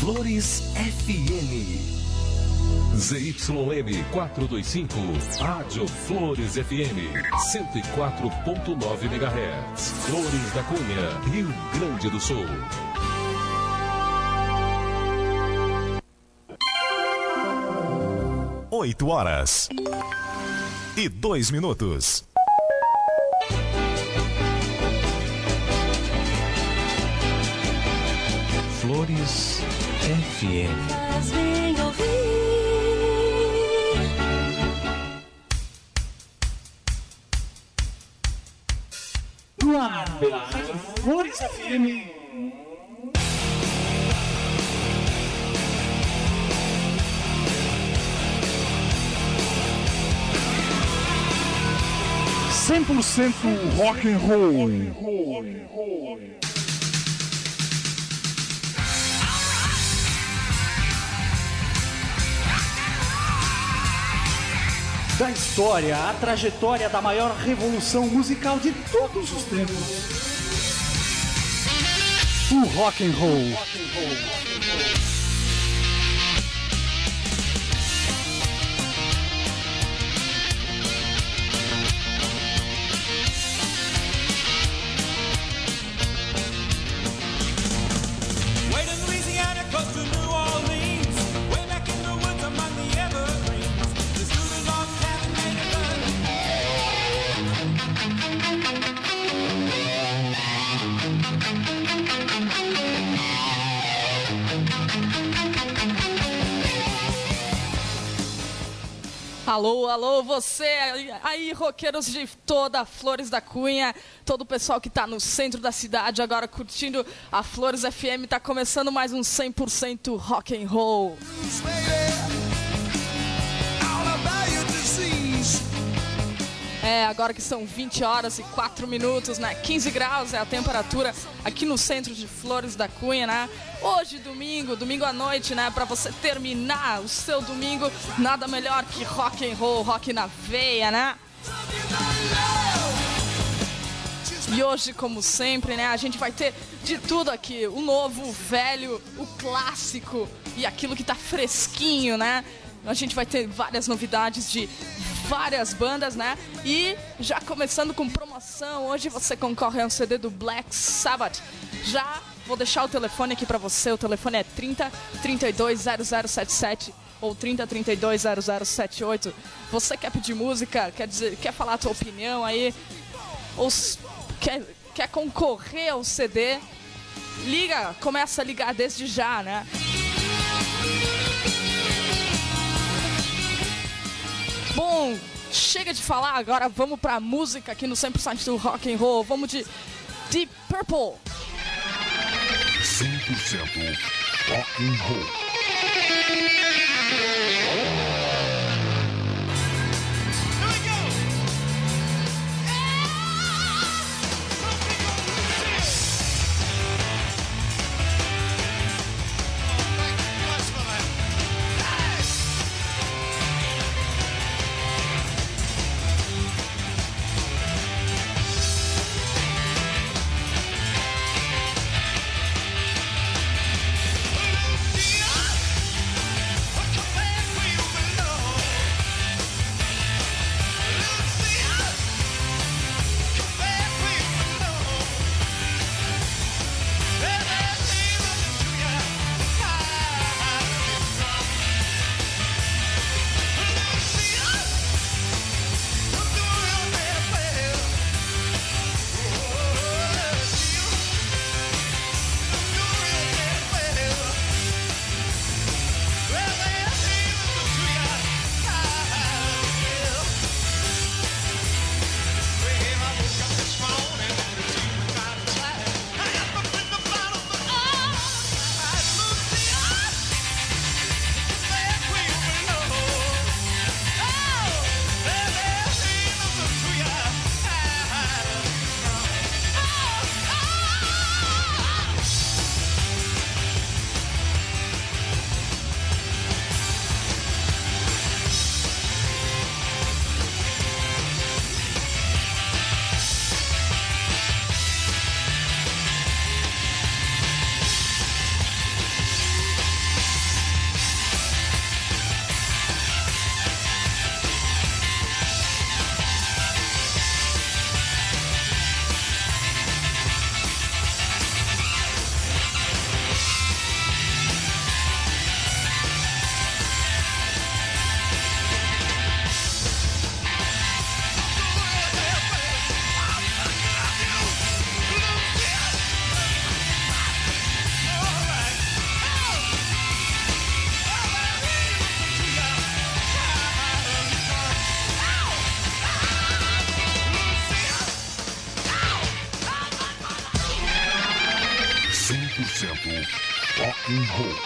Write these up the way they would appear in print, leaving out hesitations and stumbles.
Flores FM. ZYM 425, Rádio Flores FM, 104.9 MHz. Flores da Cunha, Rio Grande do Sul. Oito horas e 2 minutos. Flores FM. No ar pela Rádio Flores FM. Rock and roll. Da história, a trajetória da maior revolução musical de todos os tempos. O rock and roll. Alô, alô, você aí, roqueiros de toda Flores da Cunha, todo o pessoal que tá no centro da cidade agora curtindo a Flores FM, tá começando mais um 100% rock and roll. Agora que são 20 horas e 4 minutos, né? 15 graus é a temperatura aqui no centro de Flores da Cunha, né? Hoje, domingo à noite, né? Pra você terminar o seu domingo, nada melhor que rock and roll, rock na veia, né? E hoje, como sempre, né? A gente vai ter de tudo aqui, o novo, o velho, o clássico e aquilo que tá fresquinho, né? A gente vai ter várias novidades de várias bandas, né? E já começando com promoção, hoje você concorre a um CD do Black Sabbath. Já vou deixar o telefone aqui pra você, o telefone é 30 32 0077 ou 30 32 0078. Você quer pedir música, quer falar a tua opinião aí, ou quer concorrer ao CD, liga, começa a ligar desde já, né? Bom, chega de falar, agora vamos pra música aqui no 100% do rock and roll. Vamos de Deep Purple. 100% rock and roll. Rock and Roll.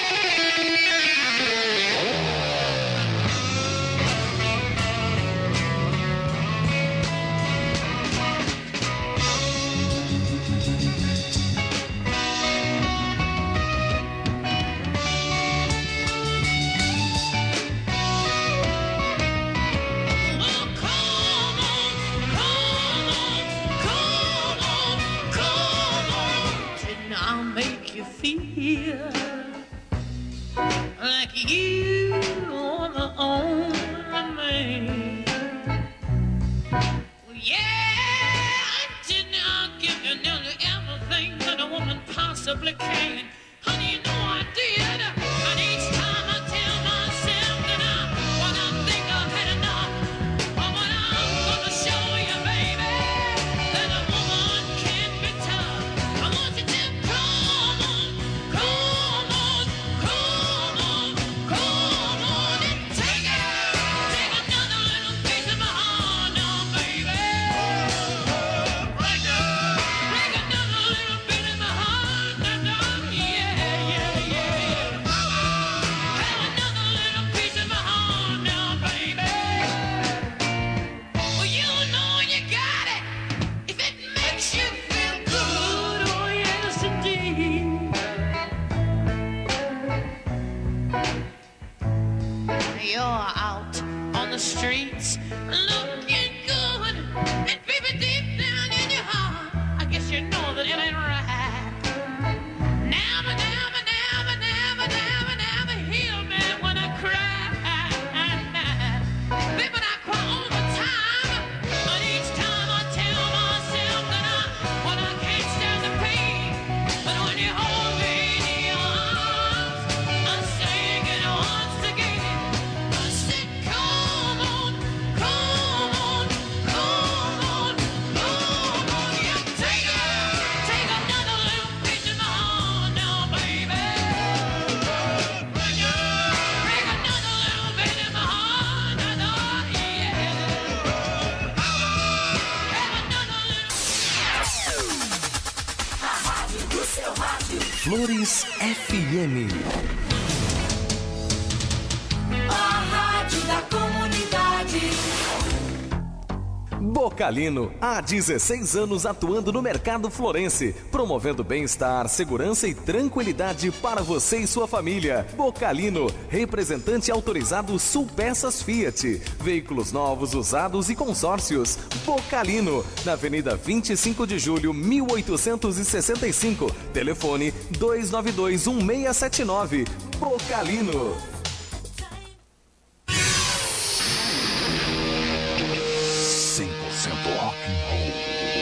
Flores FM. A rádio da comunidade. Bocalino, há 16 anos atuando no mercado florense, promovendo bem-estar, segurança e tranquilidade para você e sua família. Bocalino, representante autorizado Sul Peças Fiat, veículos novos, usados e consórcios. Bocalino, na Avenida 25 de Julho, 1865, telefone 292-1679. Bocalino. Rock and Roll.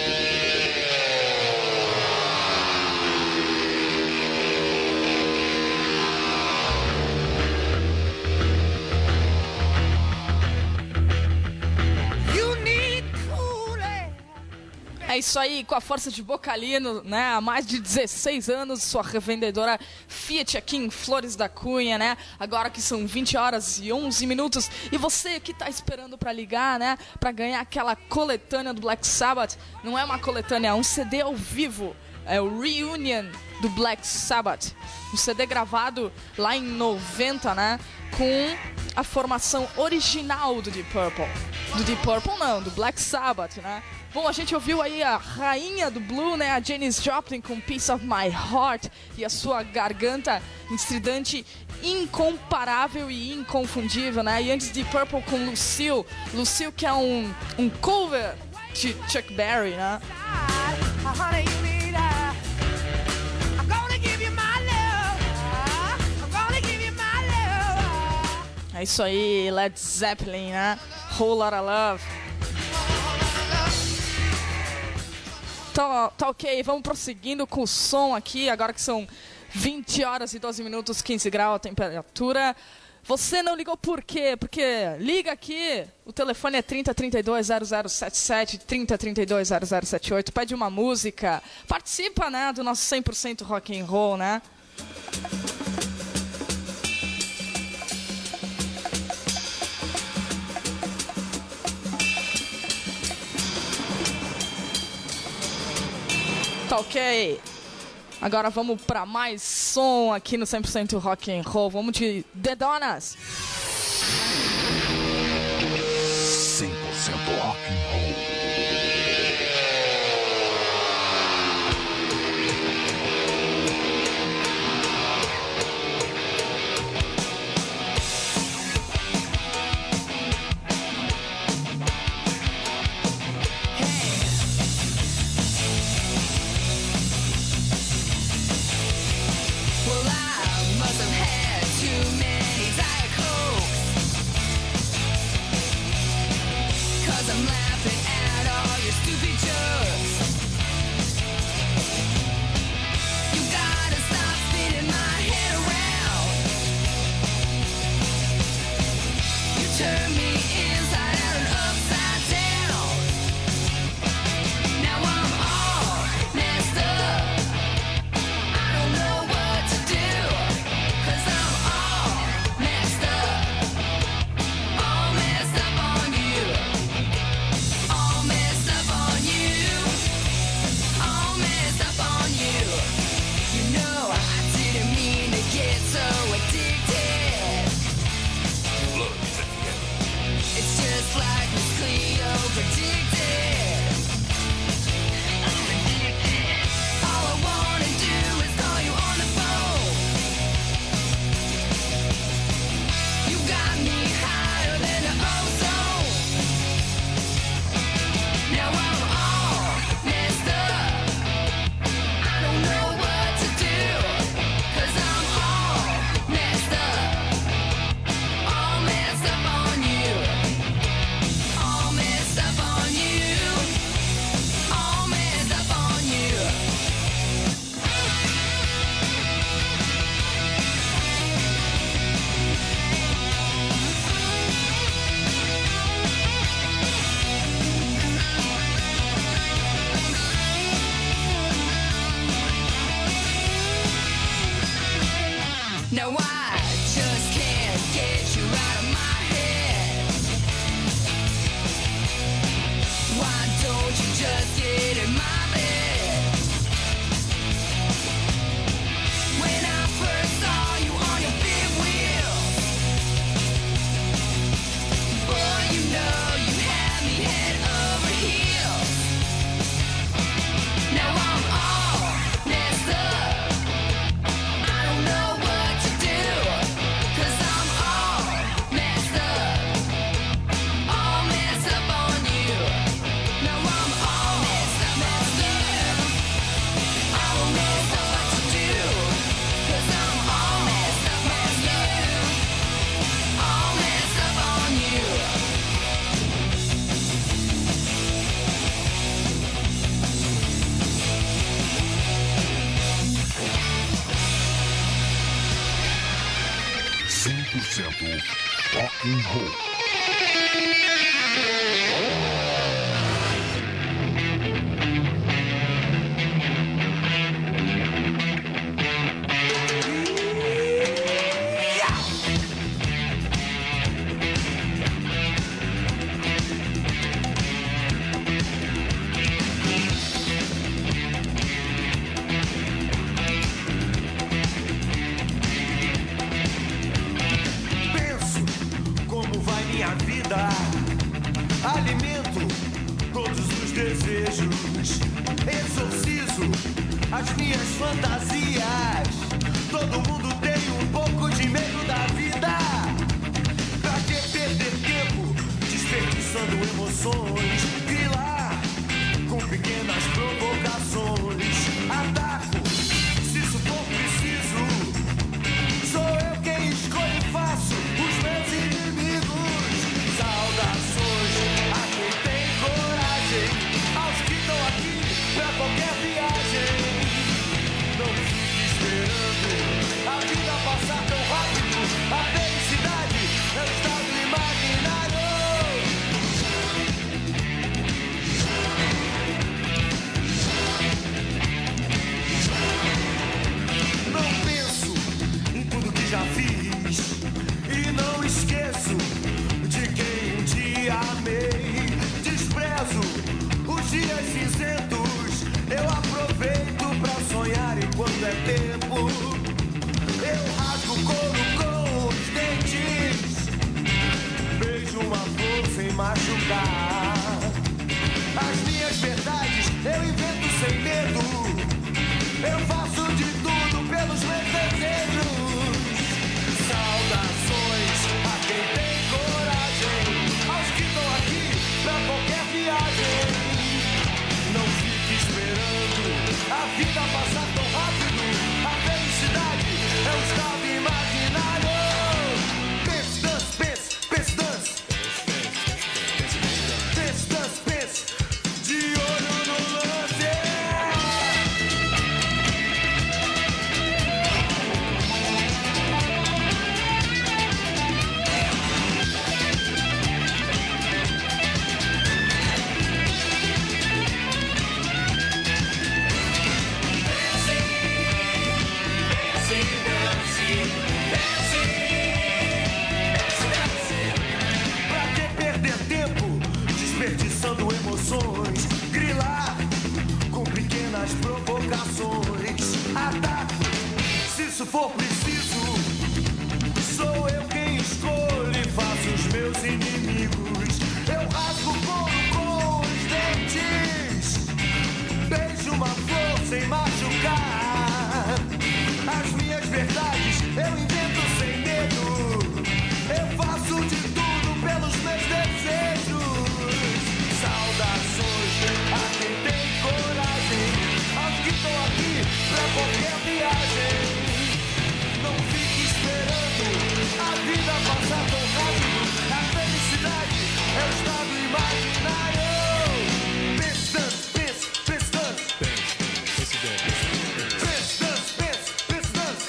É isso aí, com a força de Bocalino, né? Há mais de 16 anos, sua revendedora Fiat aqui em Flores da Cunha, né? Agora que são 20 horas e 11 minutos. E você que tá esperando pra ligar, né? Pra ganhar aquela coletânea do Black Sabbath. Não é uma coletânea, é um CD ao vivo. É o Reunion do Black Sabbath. Um CD gravado lá em 90, né? Com a formação original do Deep Purple. Do Deep Purple não, do Black Sabbath, né? Bom, a gente ouviu aí a rainha do Blue, né, a Janis Joplin com Piece of My Heart e a sua garganta estridente incomparável e inconfundível, né? E antes de Purple com Lucille, Lucille que é um cover de Chuck Berry, né? É isso aí, Led Zeppelin, né? Whole Lotta Love. Tá ok, vamos prosseguindo com o som aqui, agora que são 20 horas e 12 minutos, 15 graus a temperatura. Você não ligou por quê? Porque liga aqui, o telefone é 3032-0077, 3032-0078, pede uma música, participa, né, do nosso 100% rock and roll, né? Tá ok. Agora vamos pra mais som aqui no 100% Rock and Roll. Vamos de The Donas. 100% Rock and Roll. Rock and Roll. Alimento todos os desejos, exorcizo as minhas fantasias. Todo mundo tem um pouco de medo da vida. Pra que perder tempo desperdiçando emoções? Grilar com pequenas provocações. Ataco se isso for preciso. Sou eu quem escolho e faço os meus inimigos. Saudações a quem tem coragem, aos que estão aqui pra qualquer viagem. Não fique esperando a vida passar tão rápido. A felicidade é um estado imaginário. vida passa tão rápido. A felicidade é um estado imaginário. Pense, dance, pense, pense, dance. Pense, dance, pense, de olho no lance. Pra que perder tempo desperdiçando emoções? Grilar com pequenas provocações. Ataque, se isso for preciso. Sou eu quem escolho e faço os meus inimigos. Eu rasgo o couro com os dentes. Beijo uma flor sem machucar. As minhas verdades eu invento sem medo. Eu faço de tudo pelos meus desejos. Saudações a quem tem coragem, aos que estão aqui pra qualquer viagem. Não fique esperando a vida passar tão rápido. A felicidade é um estado imaginário. Pense, dance, pense, pense, dance. Pense, dance, pense, pense, dance.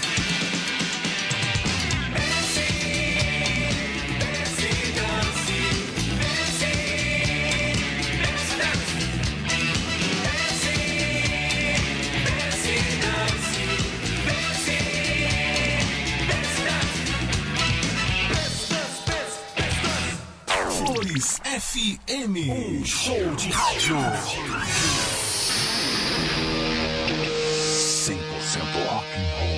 Flores FM, show de rádio. 100% rock and roll.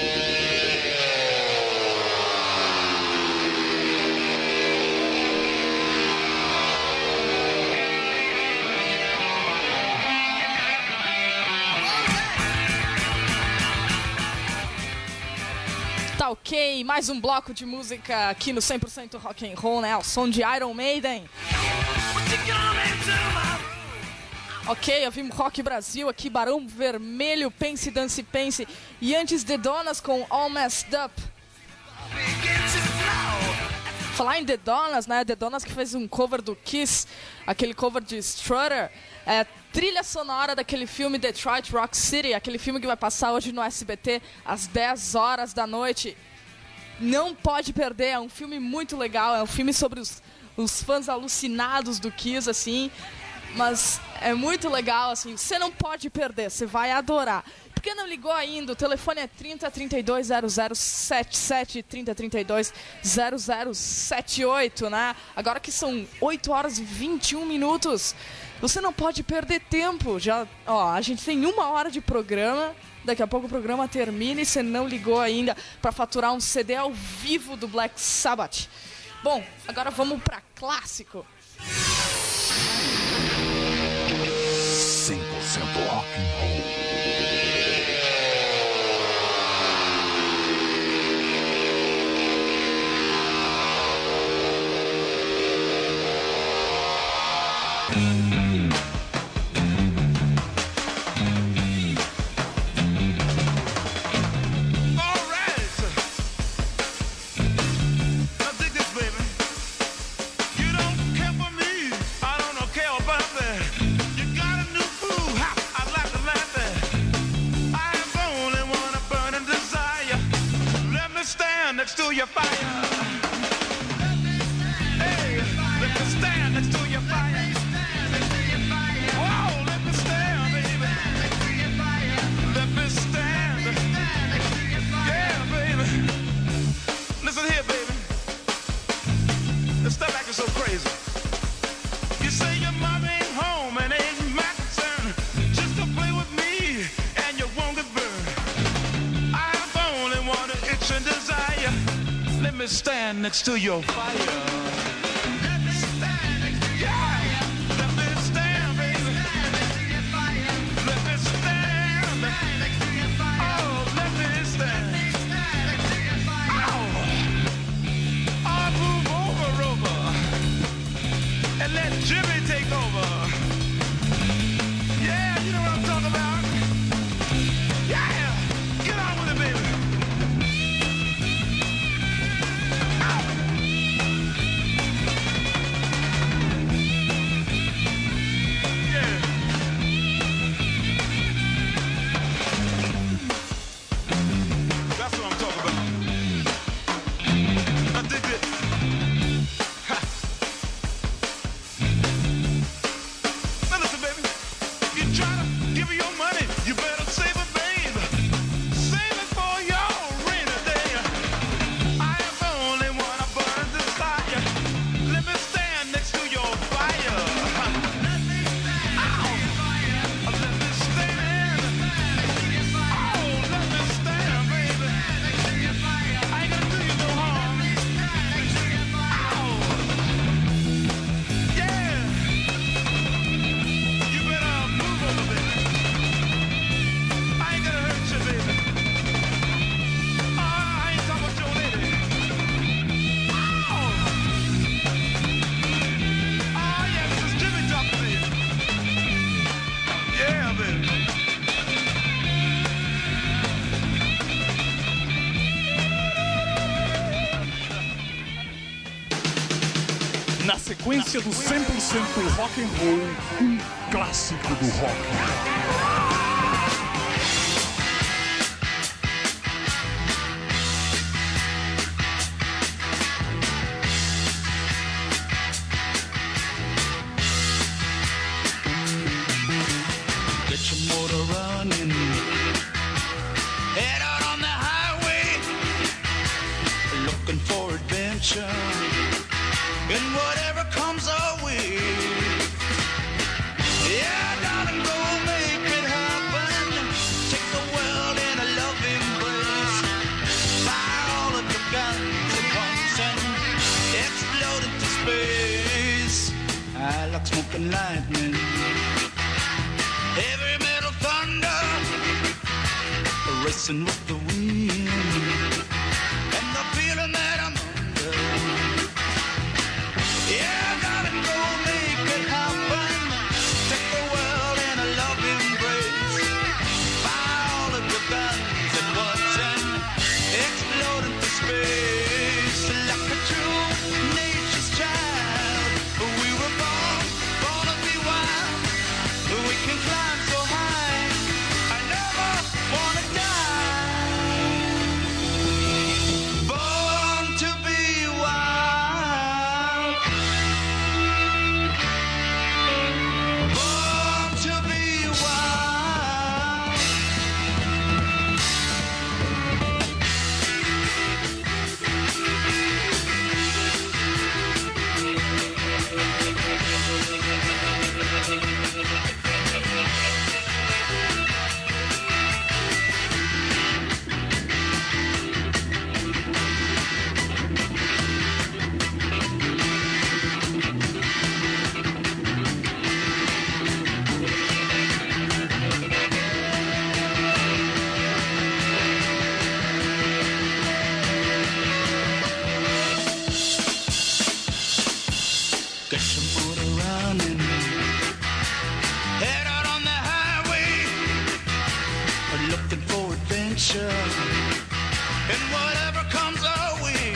Tá ok, mais um bloco de música aqui no 100% Rock and Roll, né? O som de Iron Maiden. Ok, ouvimos Rock Brasil aqui, Barão Vermelho, Pense, Dance, Pense. E antes The Donas com All Messed Up. Falar em The Donas, né? The Donas que fez um cover do Kiss, aquele cover de Strutter. Trilha sonora daquele filme Detroit Rock City, aquele filme que vai passar hoje no SBT às 10 horas da noite. Não pode perder, é um filme muito legal, é um filme sobre os fãs alucinados do Kiss, assim, mas é muito legal, assim, você não pode perder, você vai adorar. Por que não ligou ainda? O telefone é 30 32 0077, 30 32 0078, né? Agora que são 8 horas e 21 minutos, você não pode perder tempo. Já, ó, a gente tem 1 hora de programa, daqui a pouco o programa termina e você não ligou ainda para faturar um CD ao vivo do Black Sabbath. Bom, agora vamos para clássico. 100% rock and roll. Next to your fire. Hey, let me stand next to your fire. Whoa, let me stand, baby. Let me stand. Yeah, baby. Listen here, baby. Let's stop acting so crazy. You say your mom ain't home and ain't my concern. Just to play with me and you won't get burned. I'm only one itch and desire. Let me stand next to your fire. Let me stand next to your fire. Let me stand, baby. Let me stand next to your fire. Oh, let me stand next to your fire. Oh, I'll move over, and let Jimmy take over. Yeah, you know what I'm talking about. sequência do 100% rock and roll, um clássico do rock. And whatever comes our way, yeah, darling, go make it happen. Take the world in a loving embrace. Fire all of your guns at once and explode into space. I like smoke and lightning, heavy metal thunder, racing with the wind, and the feeling that I'm under. Yeah, darling, go make it happen. Take the world in a loving embrace. Fire all of your guns at once and explode into space. Like a true nature's child, we were born to be wild. We can climb so high, I never wanna die. Born to be wild. Born to be wild. Get your motor running, head out on the highway, looking for adventure, and whatever comes our way.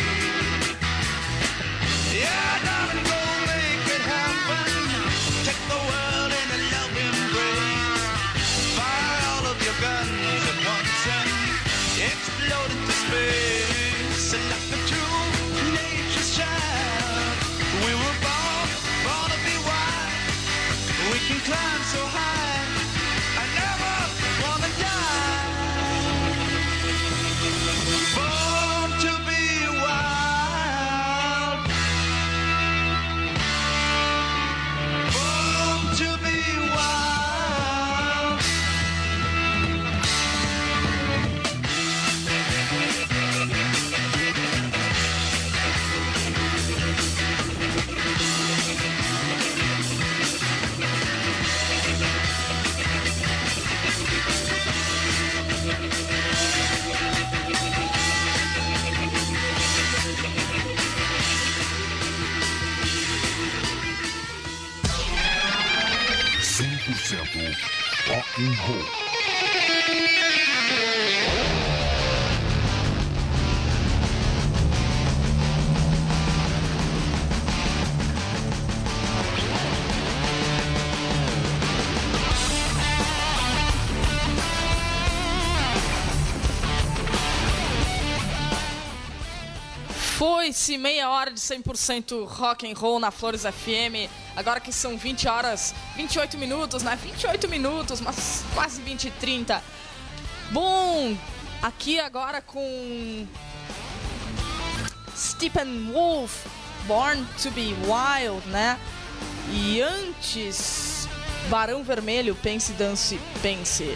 Yeah, darling, go make it happen. Take the world in a loving embrace. Fire all of your guns at once and explode into space. Like a true nature's child, we were born to be wild. We can climb so high, I never wanna die. Born to be wild. Born to be wild. Rock and roll. Foi-se meia hora de 100% rock and roll na Flores FM. Agora que são 20 horas, 28 minutos, né? 28 minutos, mas quase 20 e 30. Bom, aqui agora com Steppenwolf, Born to be Wild, né? E antes, Barão Vermelho, Pense, Dance, Pense.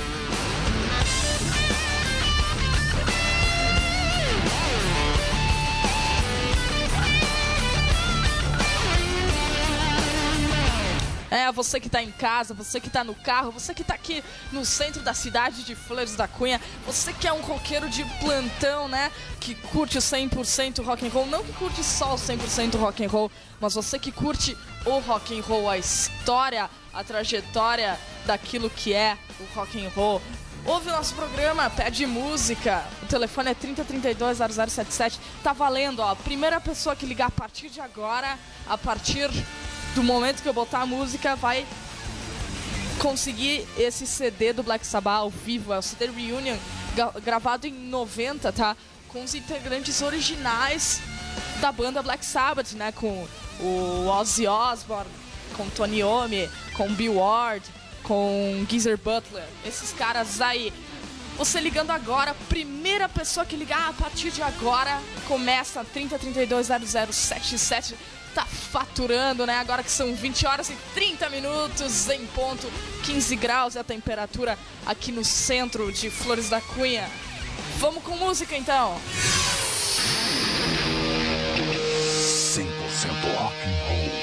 Você que tá em casa, você que tá no carro, você que tá aqui no centro da cidade de Flores da Cunha, você que é um roqueiro de plantão, né? Que curte o 100% rock and roll, não que curte só o 100% rock and roll, mas você que curte o rock and roll, a história, a trajetória daquilo que é o rock and roll. ouve o nosso programa, pede música. O telefone é 3032-0077. Tá valendo, ó. A primeira pessoa que ligar a partir de agora, a partir do momento que eu botar a música, vai conseguir esse CD do Black Sabbath ao vivo. É o CD Reunion, gravado em 90, tá? Com os integrantes originais da banda Black Sabbath, né? Com o Ozzy Osbourne, com Tony Iommi, com Bill Ward, com Geezer Butler. Esses caras aí. Você ligando agora, primeira pessoa que ligar a partir de agora, começa 3032-0077. Tá faturando, né? Agora que são 20 horas e 30 minutos em ponto, 15 graus é a temperatura aqui no centro de Flores da Cunha. Vamos com música então. 100% rock and roll.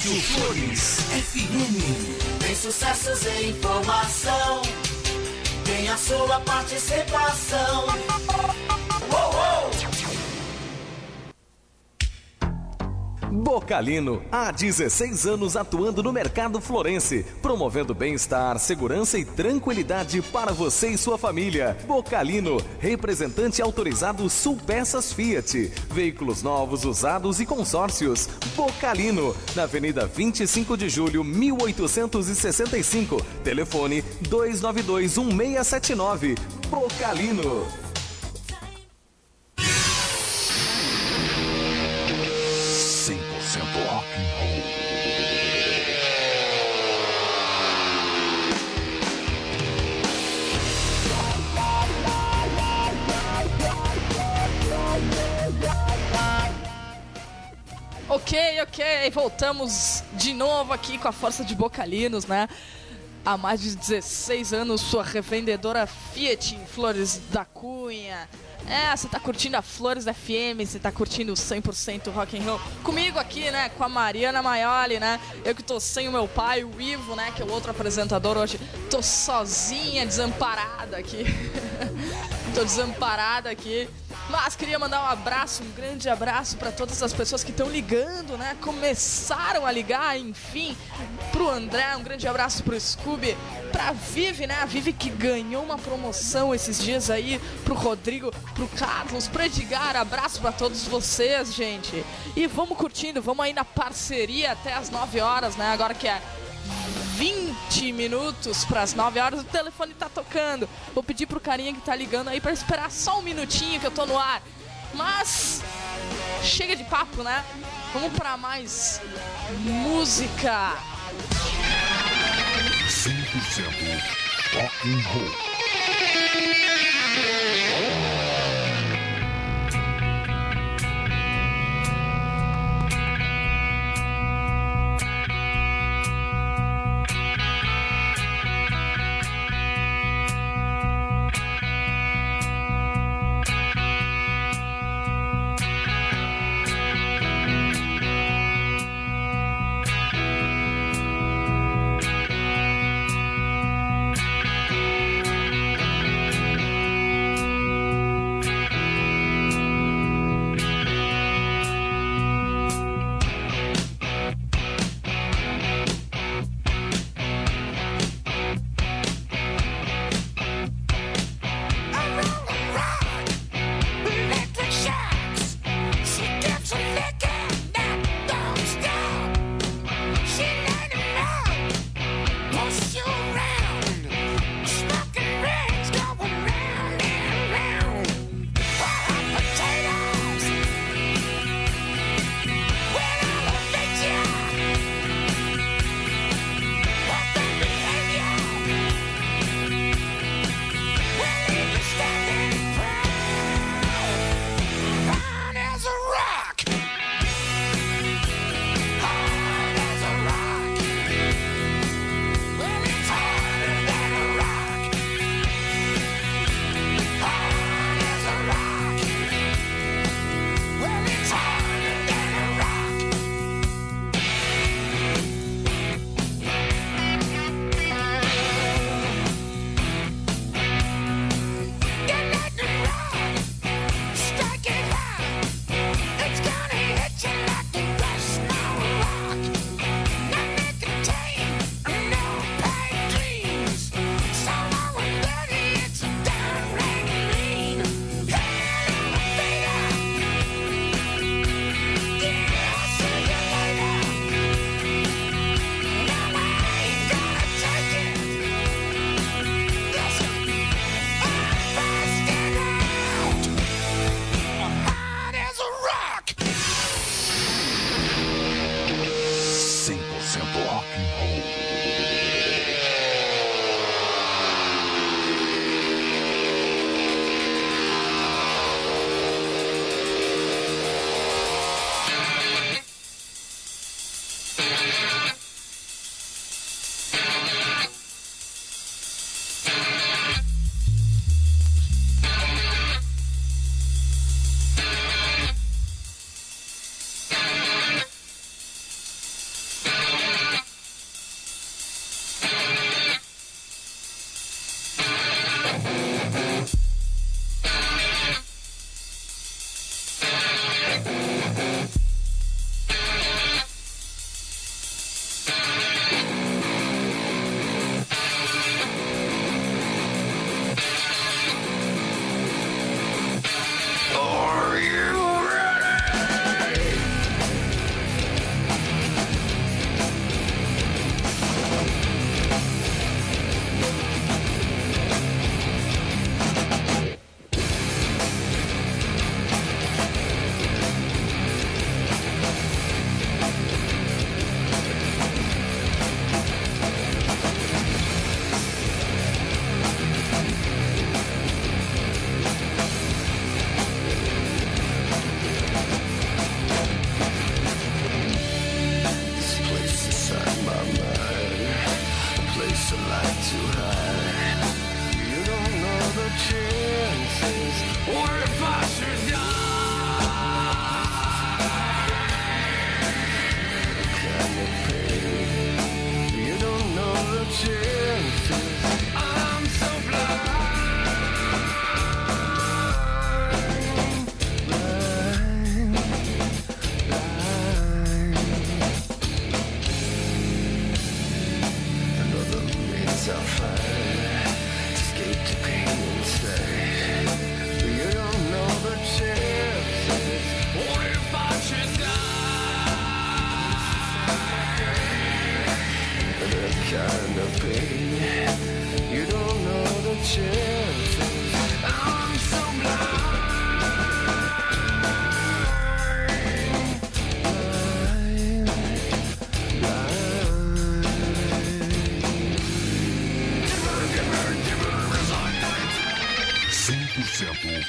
Rádio Flores FM. Tem sucessos em informação, tem a sua participação. Bocalino, há 16 anos atuando no mercado florense, promovendo bem-estar, segurança e tranquilidade para você e sua família. Bocalino, representante autorizado Sul Peças Fiat, veículos novos, usados e consórcios. Bocalino, na Avenida 25 de Julho, 1865, telefone 2921679. Bocalino. Ok, voltamos de novo aqui com a força de Bocalinos, né? Há mais de 16 anos, sua revendedora Fiat em Flores da Cunha. Você tá curtindo a Flores FM, você tá curtindo 100% rock and roll. Comigo aqui, né, com a Mariana Maioli, né? Eu que tô sem o meu pai, o Ivo, né, que é o outro apresentador hoje. Tô sozinha, desamparada aqui. Tô desamparada aqui. Mas queria mandar um abraço, um grande abraço para todas as pessoas que estão ligando, né? Começaram a ligar, enfim, pro André, um grande abraço pro Scooby, pra Vivi, né? A Vivi que ganhou uma promoção esses dias aí, pro Rodrigo, pro Carlos, pro Edgar, abraço pra todos vocês, gente. E vamos curtindo, vamos aí na parceria até as 9 horas, né? Agora que é 20 minutos para as 9 horas, o telefone tá tocando. Vou pedir pro carinha que tá ligando aí para esperar só um minutinho que eu tô no ar. Mas chega de papo, né? Vamos para mais música. 100% rock and roll.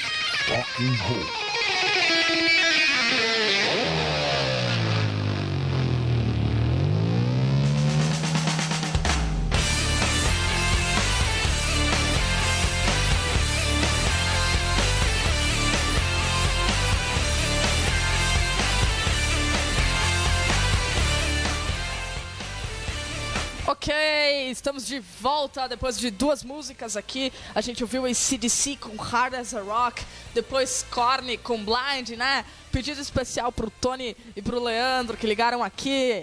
Rock and Roll. Ok, estamos de volta depois de duas músicas aqui. A gente ouviu a AC/DC com Hard as a Rock, depois Korn com Blind, né? Pedido especial pro Tony e pro Leandro que ligaram aqui.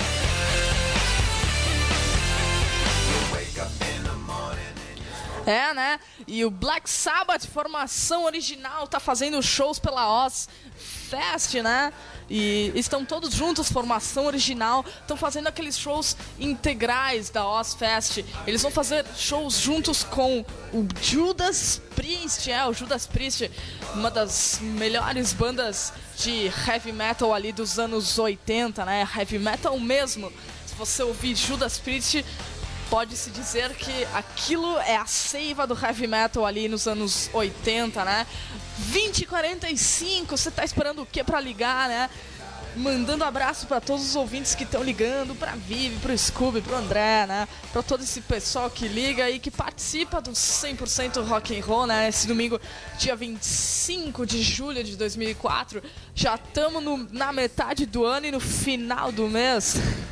É, né? E o Black Sabbath, formação original, tá fazendo shows pela Ozzfest, né? E estão todos juntos, formação original, estão fazendo aqueles shows integrais da Ozzfest. Eles vão fazer shows juntos com o Judas Priest, o Judas Priest, uma das melhores bandas de heavy metal ali dos anos 80, né? Heavy metal mesmo. Se você ouvir Judas Priest, pode-se dizer que aquilo é a seiva do heavy metal ali nos anos 80, né? 20h45, você tá esperando o que pra ligar, né? Mandando abraço pra todos os ouvintes que estão ligando, pra Vivi, pro Scooby, pro André, né? Pra todo esse pessoal que liga e que participa do 100% Rock and Roll, né? Esse domingo, dia 25 de julho de 2004. Já estamos na metade do ano e no final do mês.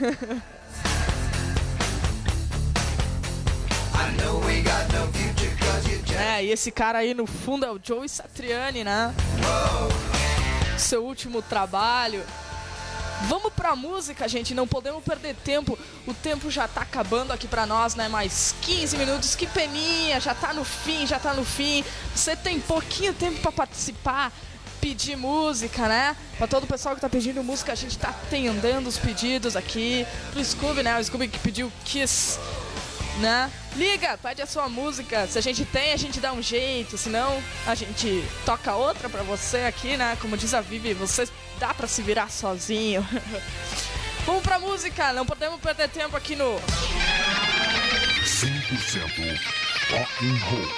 E esse cara aí no fundo é o Joey Satriani, né? Seu último trabalho. Vamos pra música, gente, não podemos perder tempo. O tempo já tá acabando aqui pra nós, né? Mais 15 minutos, que peninha, já tá no fim. Você tem pouquinho tempo pra participar, pedir música, né? Pra todo o pessoal que tá pedindo música, a gente tá atendendo os pedidos aqui. Pro Scooby, né? O Scooby que pediu Kiss, né? Liga, pede a sua música. Se a gente tem, a gente dá um jeito. Senão, a gente toca outra pra você aqui, né? Como diz a Vivi, você dá pra se virar sozinho. Vamos pra música, não podemos perder tempo aqui no 100% Rock and Roll.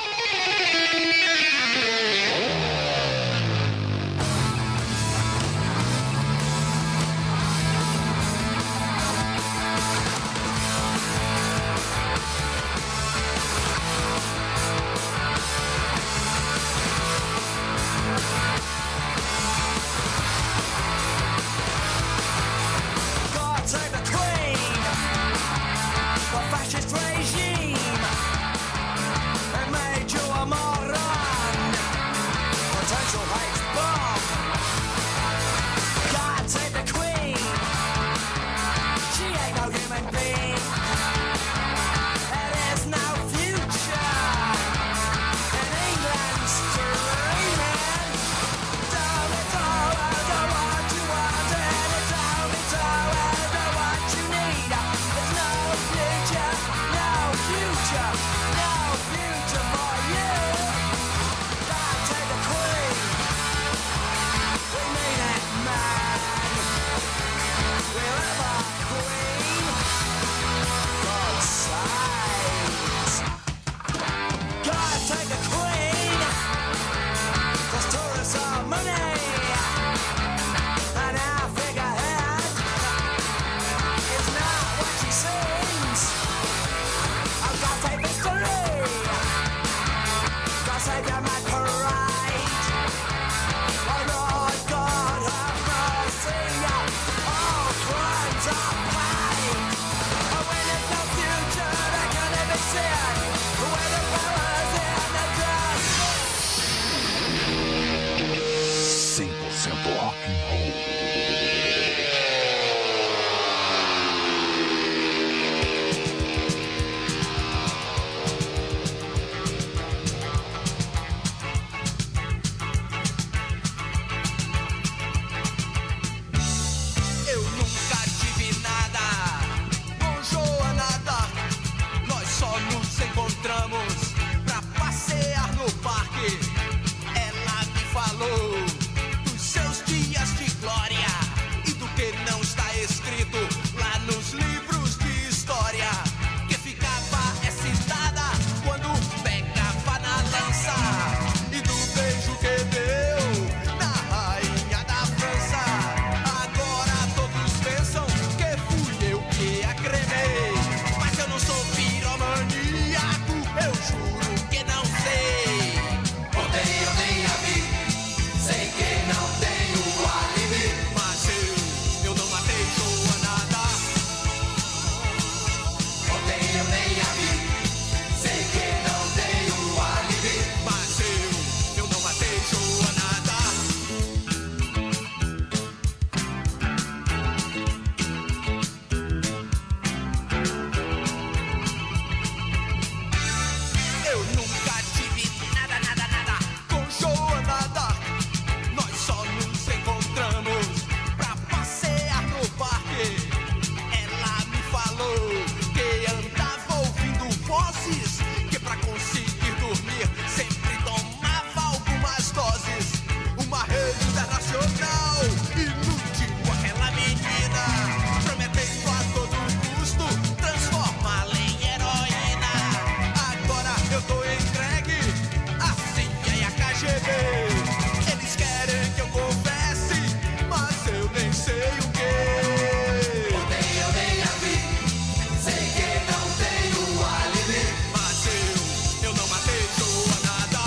internacional. Inútil aquela menina, prometendo a todo custo transformá-la em heroína. Agora eu tô entregue à CIA e a KGB. Eles querem que eu confesse, mas eu nem sei o que. Ontem eu nem a vi, sei que não tenho álibi. Mas eu não matei Joanada.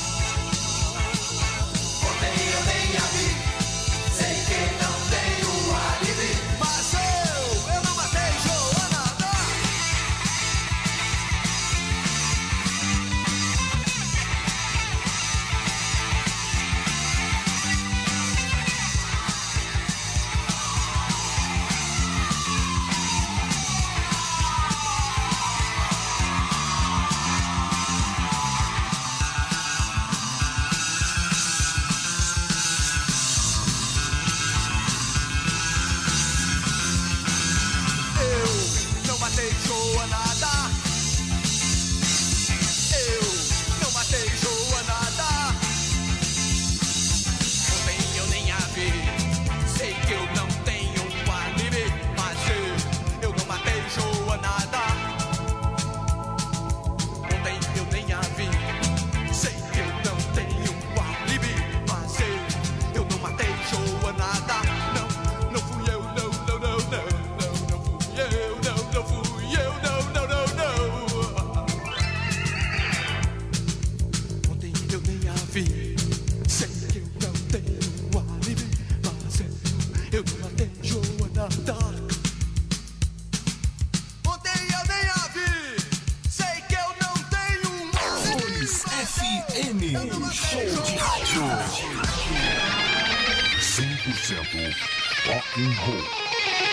Ontem eu nem a vi, sei que não tenho álibi. Mas eu não matei Joanada. Eu não matei Joanada. Eu não matei Joanada. Ontem eu nem a vi, sei que eu não tenho um álibi. Mas eu não matei Joanada. Ontem eu nem a vi, sei que eu não tenho um álibi. Mas eu não matei Joanada. Não fui eu, não fui eu, não fui eu, não. Ontem eu nem a vi, sei que eu não tenho álibi, mas eu não matei Joanada. Ontem eu nem a vi, sei que eu não tenho álibi. Flores FM, show de rádio. 100% rock and roll.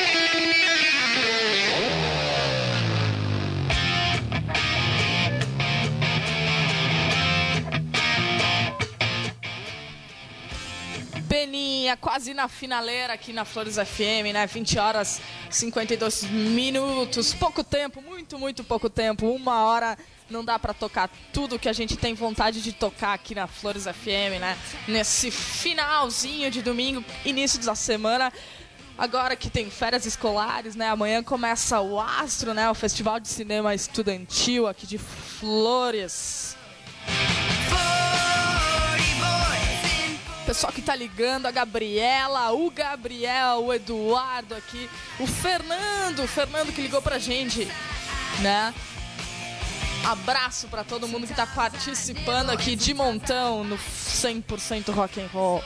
Beninha, quase na finaleira aqui na Flores FM, né? 20 horas 52 minutos. Pouco tempo, muito pouco tempo. 1 hora não dá pra tocar tudo que a gente tem vontade de tocar aqui na Flores FM, né? Nesse finalzinho de domingo, início da semana. Agora que tem férias escolares, né? Amanhã começa o Astro, né? O Festival de Cinema Estudantil aqui de Flores. Pessoal que tá ligando, a Gabriela, o Gabriel, o Eduardo aqui, o Fernando que ligou pra gente, né? Abraço pra todo mundo que tá participando aqui de montão no 100% rock and roll.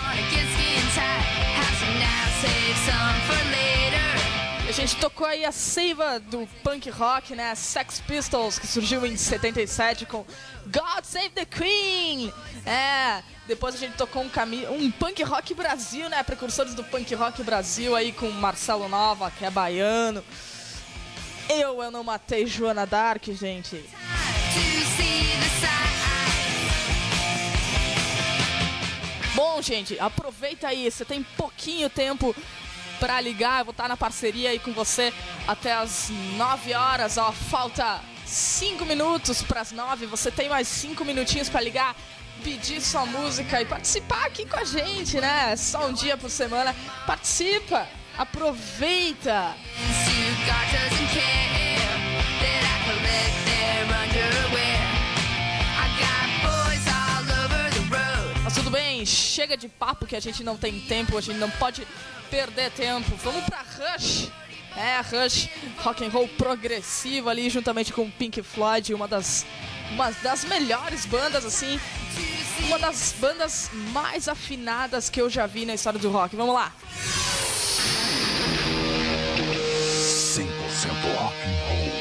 A gente tocou aí a seiva do punk rock, né? Sex Pistols, que surgiu em 77 com God Save the Queen. Depois a gente tocou um punk rock Brasil, né? Precursores do punk rock Brasil aí com Marcelo Nova, que é baiano. Eu não matei Joana Dark, gente. Bom, gente, aproveita aí, você tem pouquinho tempo pra ligar, eu vou estar na parceria aí com você até as 9 horas, ó, falta 5 minutos pras 9, você tem mais 5 minutinhos pra ligar, pedir sua música e participar aqui com a gente, né? Só um dia por semana, participa, aproveita! Mas tudo bem, chega de papo que a gente não tem tempo, a gente não pode perder tempo. Vamos pra Rush. Rush, rock and roll progressivo ali, juntamente com Pink Floyd, uma das melhores bandas, assim, uma das bandas mais afinadas que eu já vi na história do rock. Vamos lá. 100% rock and roll.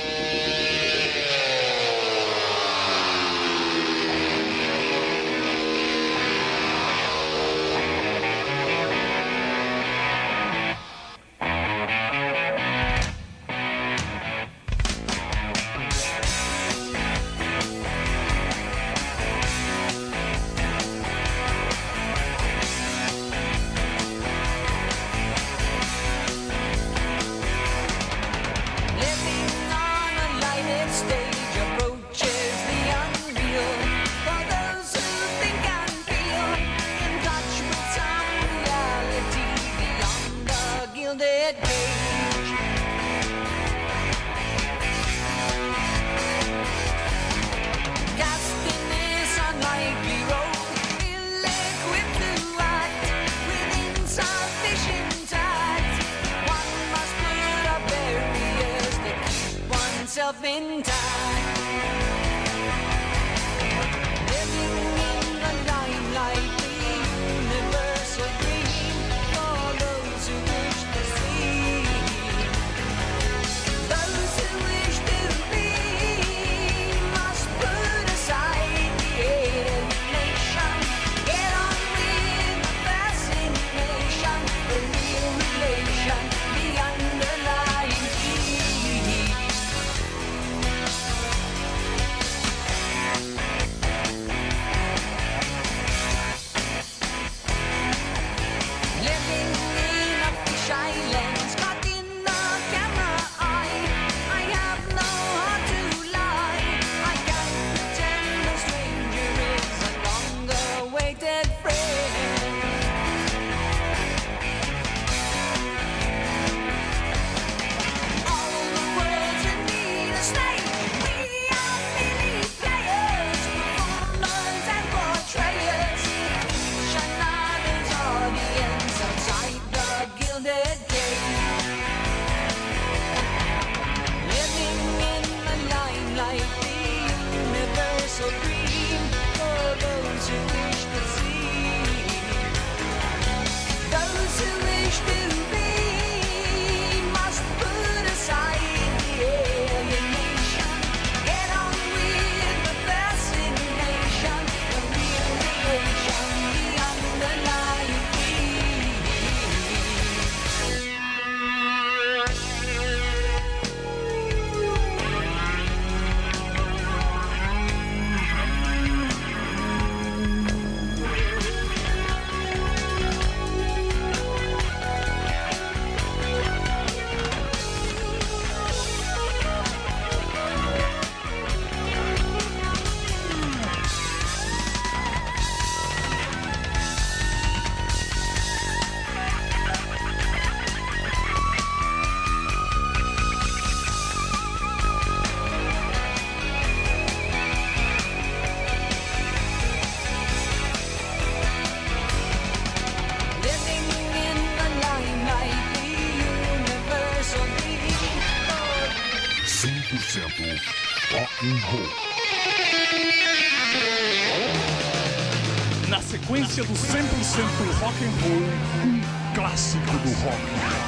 sequência do 100% rock and roll, um clássico do rock.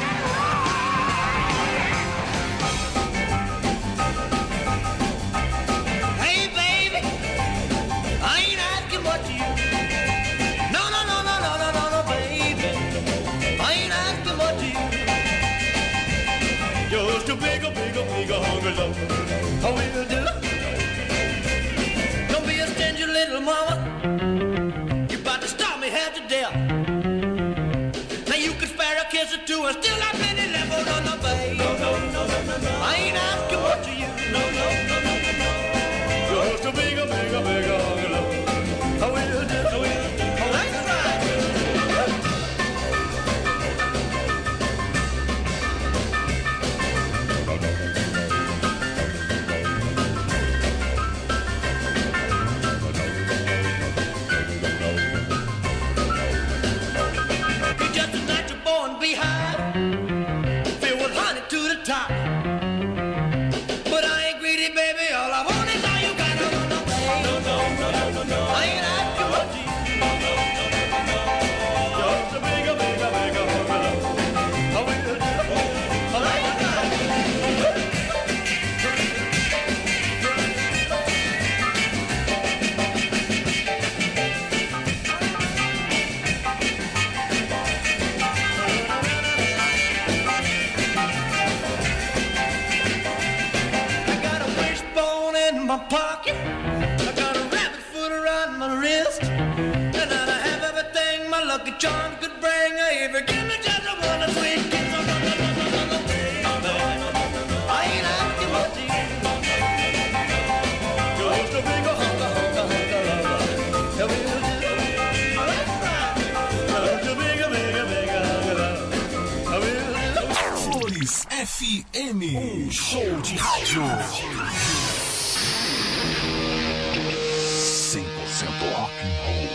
Hey baby, I ain't asking what you. No, no, no, no, no, no, no, no, baby, I ain't asking what you. Just a bigger, bigger, bigger hungry love. I will do. Don't be a stingy little mama. You about to stop me half to death. Now you can spare a kiss or two and still have plenty left. Oh no, no, baby. No, no, no, no, no, no. I ain't asking what you. No, no, no, no, no, no. Just a bigger, bigger, bigger hungry love. I will do. I will do. Oh, that's right. You're just a natural born behind, filled with honey to the top. But I ain't greedy, baby. All I want is all you got. No, no, no, baby. No, no, no, no, no, no. I ain't asking what you. No, no, no, no, no, no. Just a bigger, bigger, bigger hungry love. I will do. Oh, that's right. I got a wishbone in my pocket. I got a rabbit foot around my wrist. And I have everything my lucky charms could bring. If you give me just a one sweet kiss. No, no, no, no, no, no, no, baby. I ain't asking what you. Just a bigger hunker, hunker, hunker lover. Yeah, we'll do. Oh, that's right. Just a bigger, bigger, bigger hunker lover. I will do. Flores FM, show de rádio. 100% rock and roll.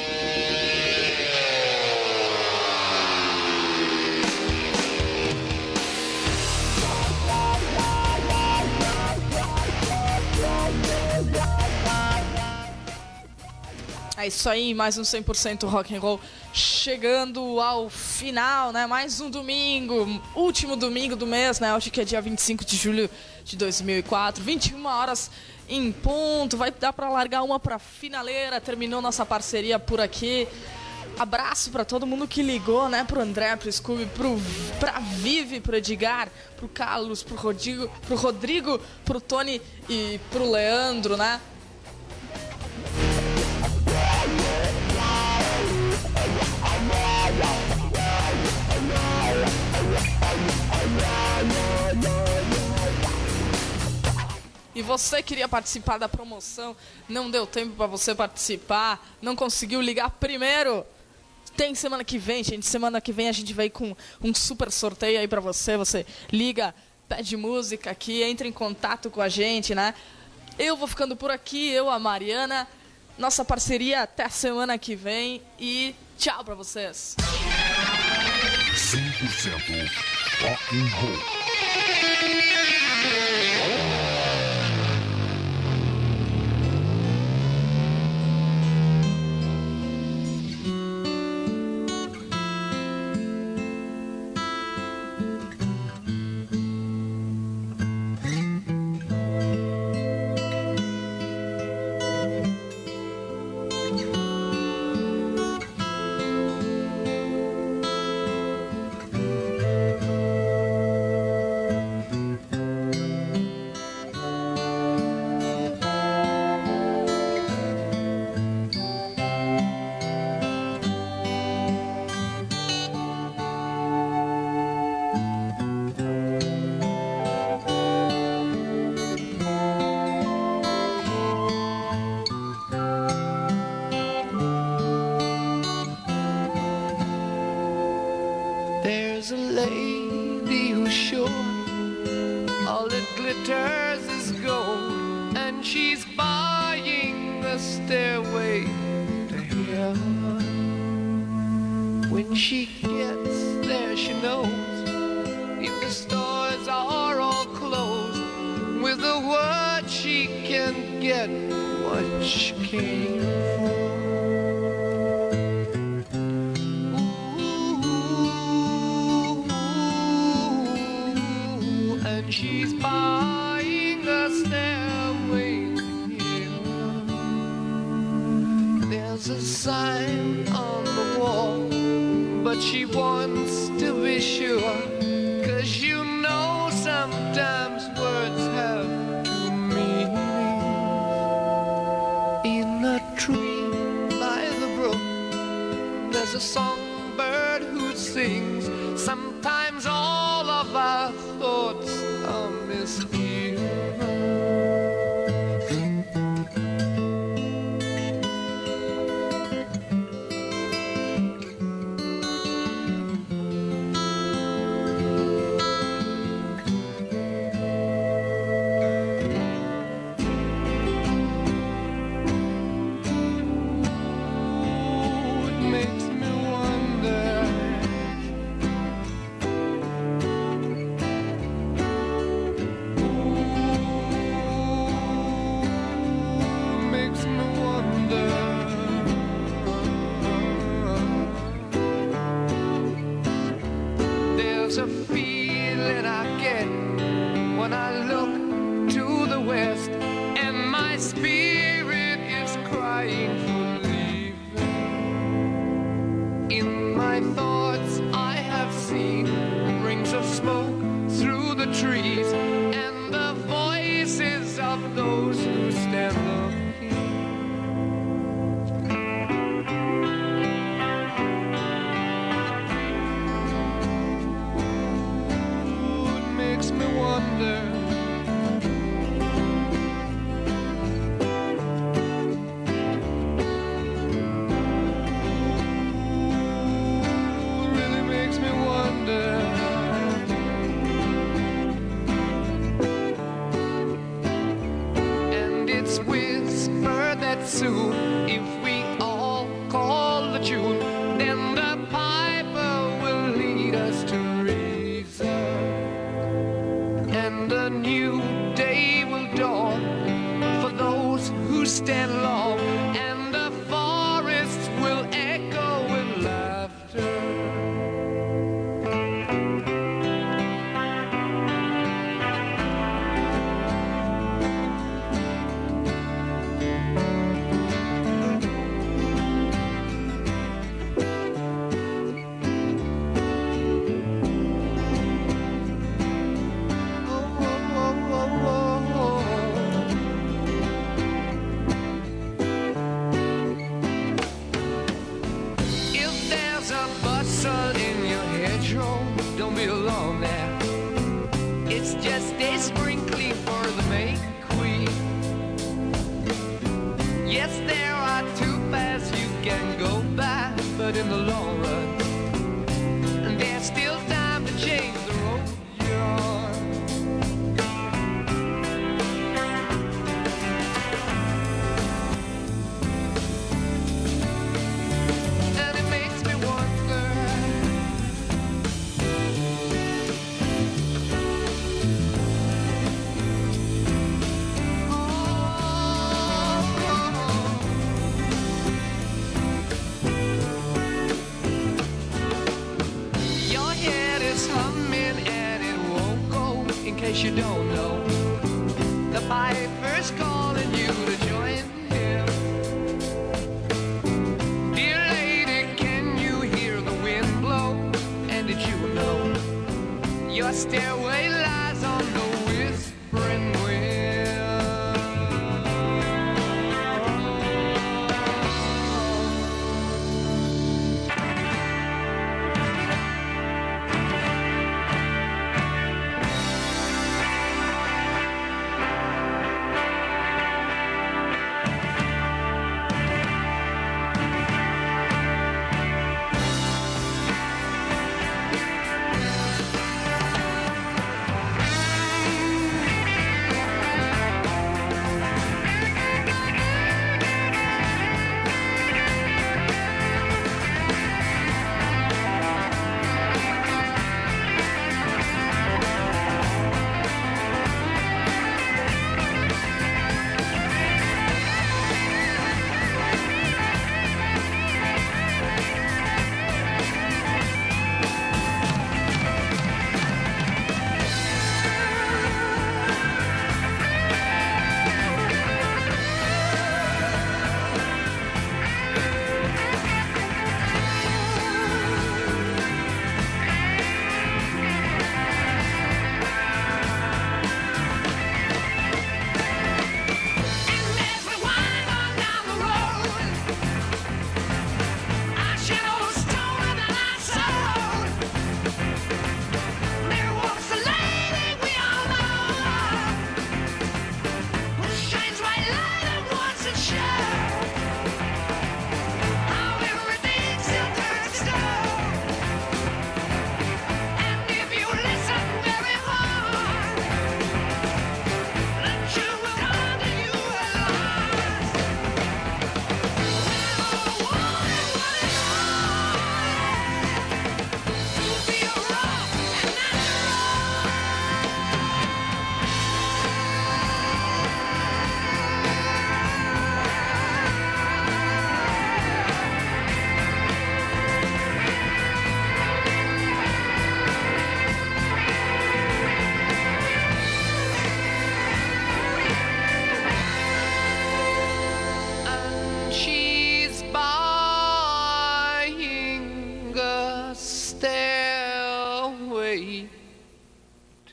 É isso aí, mais um 100% rock and roll chegando ao final, né? Mais um domingo, último domingo do mês, né? Hoje que é dia 25 de julho de 2004, 21 horas em ponto. Vai dar pra largar uma pra finaleira, terminou nossa parceria por aqui. Abraço pra todo mundo que ligou, né? Pro André, pro Scooby, pra Vivi, pro Edgar, pro Carlos, pro Rodrigo, pro Tony e pro Leandro, né? E você queria participar da promoção, não deu tempo para você participar, não conseguiu ligar primeiro? Tem semana que vem, gente. Semana que vem a gente vai com um super sorteio aí para você. Você liga, pede música aqui, entra em contato com a gente, né? Eu vou ficando por aqui, eu, a Mariana. Nossa parceria até a semana que vem e tchau para vocês. 100% rock and roll. There's a lady who's sure all that glitters is gold, and she's buying the stairway to heaven. When she gets there, she knows if the stores are all closed, with a word she can get what she came for. She's buying a stairway here. There's a sign on the wall, but she wants to be sure. 'Cause you know sometimes words have two meanings. In a tree by the brook, there's a songbird who sings. Sometimes all of our thoughts are misheard. There's a feeling I get when I look to the west, and my spirit is crying for leaving. In my thoughts I have seen rings of smoke through the trees, and the voices of those who stand looking. Makes me wonder. Really makes me wonder. And it's whispered that soon, if we all call the tune, then the piper will lead us to reason. And a new day will dawn for those who stand long, and the forests will echo with laughter. Don't be alone there. It's just a sprinkling for the May Queen. Yes, there are two paths you can go by, but in the long run, there's still time to change the road you're on. And it makes me wonder. Humming and it won't go. In case you don't know, the piper's calling you to join him. Dear lady, can you hear the wind blow? And did you know your stairway lies on the whispering wind?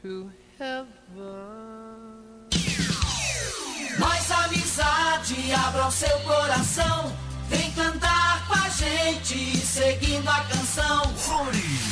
to heaven. Mais amizade, abra o seu coração. Vem cantar com a gente, seguindo a canção. Flores